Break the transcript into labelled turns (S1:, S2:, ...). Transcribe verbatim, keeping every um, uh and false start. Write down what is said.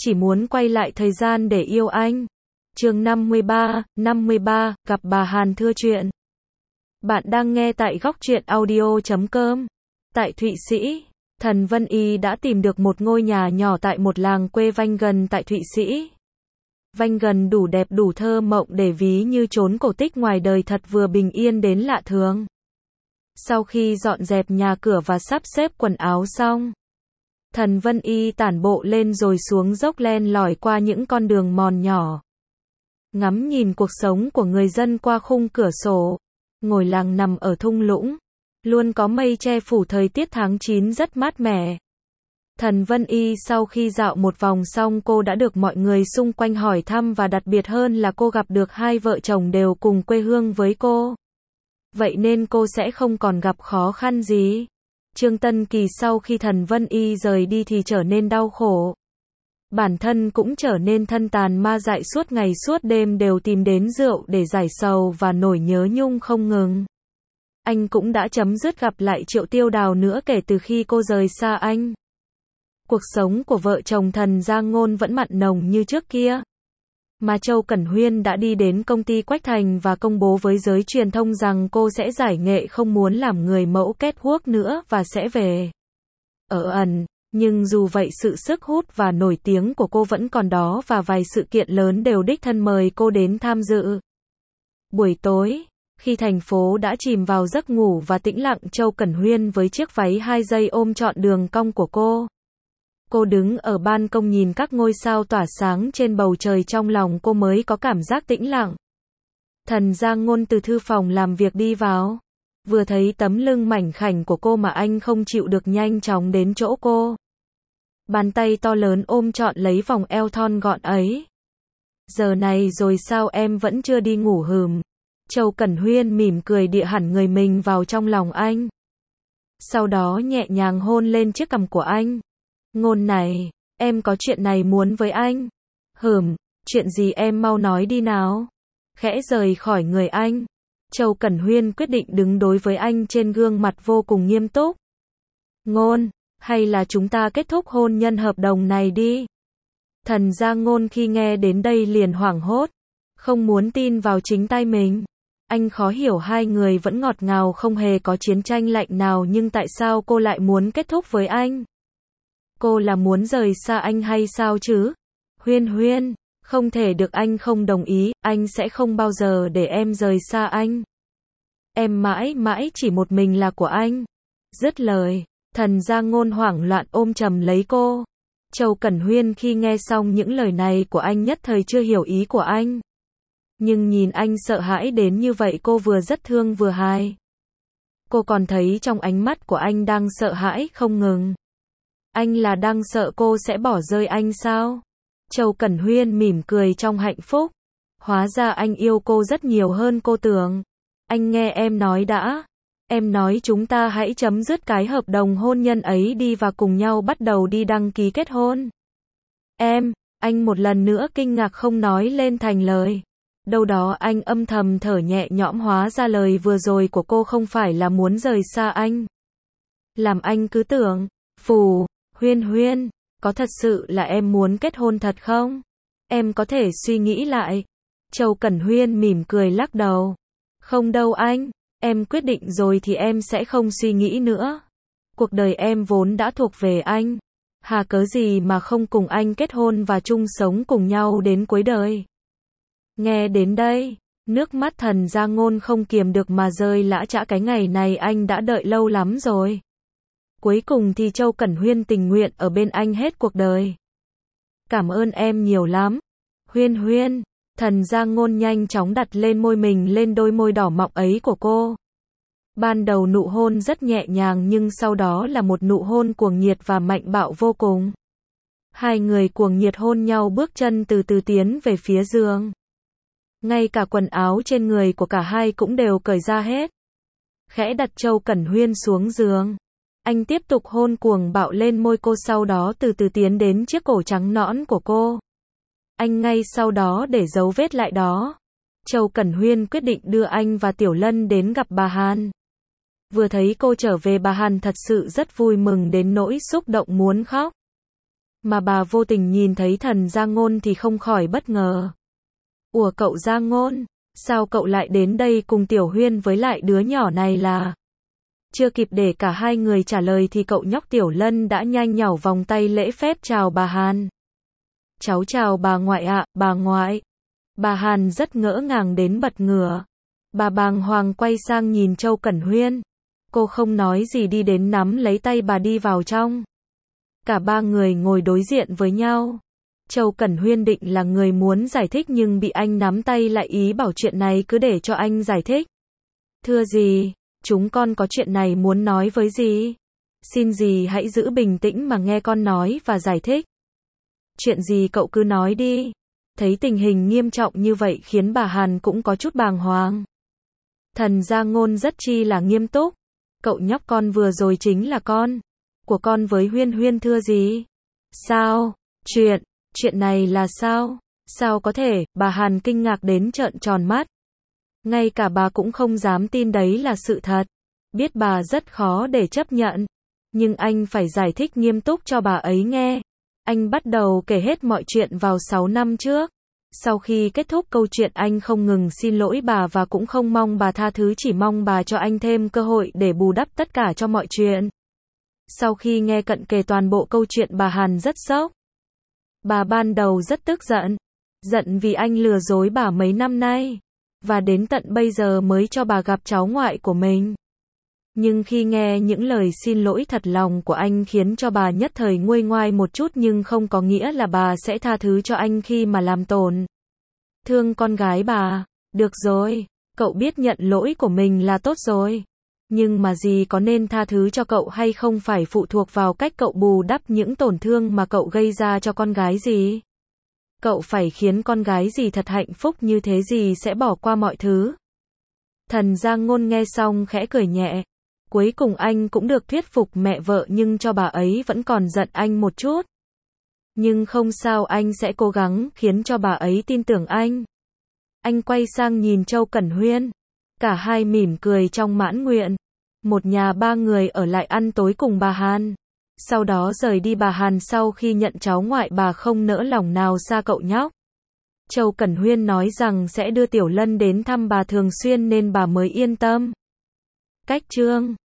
S1: chỉ muốn quay lại thời gian để yêu anh. Chương năm mươi ba, năm mươi ba, gặp bà Hàn thưa chuyện. Bạn đang nghe tại góc truyện audio chấm com. Tại Thụy Sĩ, Thần Vân Y đã tìm được một ngôi nhà nhỏ tại một làng quê Vanh gần tại Thụy Sĩ. Vanh gần đủ đẹp đủ thơ mộng để ví như chốn cổ tích ngoài đời thật vừa bình yên đến lạ thường. Sau khi dọn dẹp nhà cửa và sắp xếp quần áo xong, Thần Vân Y tản bộ lên rồi xuống dốc len lỏi qua những con đường mòn nhỏ. Ngắm nhìn cuộc sống của người dân qua khung cửa sổ. Ngôi làng nằm ở thung lũng, luôn có mây che phủ, thời tiết tháng chín rất mát mẻ. Thần Vân Y sau khi dạo một vòng xong cô đã được mọi người xung quanh hỏi thăm và đặc biệt hơn là cô gặp được hai vợ chồng đều cùng quê hương với cô. Vậy nên cô sẽ không còn gặp khó khăn gì. Trương Tân Kỳ sau khi Thần Vân Y rời đi thì trở nên đau khổ. Bản thân cũng trở nên thân tàn ma dại, suốt ngày suốt đêm đều tìm đến rượu để giải sầu và nỗi nhớ nhung không ngừng. Anh cũng đã chấm dứt gặp lại Triệu Tiêu Đào nữa kể từ khi cô rời xa anh. Cuộc sống của vợ chồng Thần Giang Ngôn vẫn mặn nồng như trước kia. Mà Châu Cẩn Huyên đã đi đến công ty Quách Thành và công bố với giới truyền thông rằng cô sẽ giải nghệ, không muốn làm người mẫu catwalk nữa và sẽ về ở ẩn. Nhưng dù vậy sự sức hút và nổi tiếng của cô vẫn còn đó và vài sự kiện lớn đều đích thân mời cô đến tham dự. Buổi tối, khi thành phố đã chìm vào giấc ngủ và tĩnh lặng, Châu Cẩn Huyên với chiếc váy hai dây ôm trọn đường cong của cô. Cô đứng ở ban công nhìn các ngôi sao tỏa sáng trên bầu trời, trong lòng cô mới có cảm giác tĩnh lặng. Thần Giang Ngôn từ thư phòng làm việc đi vào. Vừa thấy tấm lưng mảnh khảnh của cô mà anh không chịu được, nhanh chóng đến chỗ cô. Bàn tay to lớn ôm trọn lấy vòng eo thon gọn ấy. Giờ này rồi sao em vẫn chưa đi ngủ hừm? Châu Cẩn Huyên mỉm cười địa hẳn người mình vào trong lòng anh. Sau đó nhẹ nhàng hôn lên chiếc cằm của anh. Ngôn này, em có chuyện này muốn với anh. Hừm, chuyện gì em mau nói đi nào. Khẽ rời khỏi người anh. Châu Cẩn Huyên quyết định đứng đối với anh, trên gương mặt vô cùng nghiêm túc. Ngôn, hay là chúng ta kết thúc hôn nhân hợp đồng này đi. Thần Giang Ngôn khi nghe đến đây liền hoảng hốt, không muốn tin vào chính tay mình. Anh khó hiểu, hai người vẫn ngọt ngào không hề có chiến tranh lạnh nào, nhưng tại sao cô lại muốn kết thúc với anh? Cô là muốn rời xa anh hay sao chứ? Huyên Huyên, không thể được, anh không đồng ý, anh sẽ không bao giờ để em rời xa anh. Em mãi mãi chỉ một mình là của anh. Dứt lời, Thần Giang Ngôn hoảng loạn ôm chầm lấy cô. Châu Cẩn Huyên khi nghe xong những lời này của anh nhất thời chưa hiểu ý của anh. Nhưng nhìn anh sợ hãi đến như vậy, cô vừa rất thương vừa hài. Cô còn thấy trong ánh mắt của anh đang sợ hãi không ngừng. Anh là đang sợ cô sẽ bỏ rơi anh sao? Châu Cẩn Huyên mỉm cười trong hạnh phúc. Hóa ra anh yêu cô rất nhiều hơn cô tưởng. Anh nghe em nói đã. Em nói chúng ta hãy chấm dứt cái hợp đồng hôn nhân ấy đi và cùng nhau bắt đầu đi đăng ký kết hôn. Em, anh một lần nữa kinh ngạc không nói lên thành lời. Đâu đó anh âm thầm thở nhẹ nhõm, hóa ra lời vừa rồi của cô không phải là muốn rời xa anh. Làm anh cứ tưởng, phù, Huyên Huyên, có thật sự là em muốn kết hôn thật không? Em có thể suy nghĩ lại. Châu Cẩn Huyên mỉm cười lắc đầu. Không đâu anh, em quyết định rồi thì em sẽ không suy nghĩ nữa. Cuộc đời em vốn đã thuộc về anh. Hà cớ gì mà không cùng anh kết hôn và chung sống cùng nhau đến cuối đời. Nghe đến đây, nước mắt Thần Giang Ngôn không kiềm được mà rơi lã chã, cái ngày này anh đã đợi lâu lắm rồi. Cuối cùng thì Châu Cẩn Huyên tình nguyện ở bên anh hết cuộc đời. Cảm ơn em nhiều lắm. Huyên Huyên, Thần Giang Ngôn nhanh chóng đặt lên môi mình lên đôi môi đỏ mọng ấy của cô. Ban đầu nụ hôn rất nhẹ nhàng, nhưng sau đó là một nụ hôn cuồng nhiệt và mạnh bạo vô cùng. Hai người cuồng nhiệt hôn nhau, bước chân từ từ tiến về phía giường. Ngay cả quần áo trên người của cả hai cũng đều cởi ra hết. Khẽ đặt Châu Cẩn Huyên xuống giường. Anh tiếp tục hôn cuồng bạo lên môi cô, sau đó từ từ tiến đến chiếc cổ trắng nõn của cô. Anh ngay sau đó để dấu vết lại đó. Châu Cẩn Huyên quyết định đưa anh và Tiểu Lân đến gặp bà Hàn. Vừa thấy cô trở về, bà Hàn thật sự rất vui mừng đến nỗi xúc động muốn khóc. Mà bà vô tình nhìn thấy Thần Gia Ngôn thì không khỏi bất ngờ. Ủa cậu Gia Ngôn, sao cậu lại đến đây cùng Tiểu Huyên với lại đứa nhỏ này là? Chưa kịp để cả hai người trả lời thì cậu nhóc Tiểu Lân đã nhanh nhảu vòng tay lễ phép chào bà Hàn. Cháu chào bà ngoại ạ, bà ngoại. Bà Hàn rất ngỡ ngàng đến bật ngửa. Bà bàng hoàng quay sang nhìn Châu Cẩn Huyên. Cô không nói gì đi đến nắm lấy tay bà đi vào trong. Cả ba người ngồi đối diện với nhau. Châu Cẩn Huyên định là người muốn giải thích nhưng bị anh nắm tay lại ý bảo chuyện này cứ để cho anh giải thích. Thưa dì, chúng con có chuyện này muốn nói với dì. Xin dì hãy giữ bình tĩnh mà nghe con nói và giải thích. Chuyện gì cậu cứ nói đi. Thấy tình hình nghiêm trọng như vậy khiến bà Hàn cũng có chút bàng hoàng. Thần Gia Ngôn rất chi là nghiêm túc. Cậu nhóc con vừa rồi chính là con của con với Huyên Huyên thưa gì? Sao? Chuyện, chuyện này là sao? Sao có thể? Bà Hàn kinh ngạc đến trợn tròn mắt. Ngay cả bà cũng không dám tin đấy là sự thật. Biết bà rất khó để chấp nhận. Nhưng anh phải giải thích nghiêm túc cho bà ấy nghe. Anh bắt đầu kể hết mọi chuyện vào sáu năm trước. Sau khi kết thúc câu chuyện anh không ngừng xin lỗi bà và cũng không mong bà tha thứ, chỉ mong bà cho anh thêm cơ hội để bù đắp tất cả cho mọi chuyện. Sau khi nghe cận kề toàn bộ câu chuyện bà Hàn rất sốc. Bà ban đầu rất tức giận. Giận vì anh lừa dối bà mấy năm nay. Và đến tận bây giờ mới cho bà gặp cháu ngoại của mình. Nhưng khi nghe những lời xin lỗi thật lòng của anh khiến cho bà nhất thời nguôi ngoai một chút, nhưng không có nghĩa là bà sẽ tha thứ cho anh khi mà làm tổn thương con gái bà. Được rồi, cậu biết nhận lỗi của mình là tốt rồi. Nhưng mà dì có nên tha thứ cho cậu hay không phải phụ thuộc vào cách cậu bù đắp những tổn thương mà cậu gây ra cho con gái dì. Cậu phải khiến con gái dì thật hạnh phúc, như thế dì sẽ bỏ qua mọi thứ. Thần Gia Ngôn nghe xong khẽ cười nhẹ. Cuối cùng anh cũng được thuyết phục mẹ vợ, nhưng cho bà ấy vẫn còn giận anh một chút. Nhưng không sao, anh sẽ cố gắng khiến cho bà ấy tin tưởng anh. Anh quay sang nhìn Châu Cẩn Huyên. Cả hai mỉm cười trong mãn nguyện. Một nhà ba người ở lại ăn tối cùng bà Hàn. Sau đó rời đi. Bà Hàn sau khi nhận cháu ngoại bà không nỡ lòng nào xa cậu nhóc. Châu Cẩn Huyên nói rằng sẽ đưa Tiểu Lân đến thăm bà thường xuyên nên bà mới yên tâm. Cách chương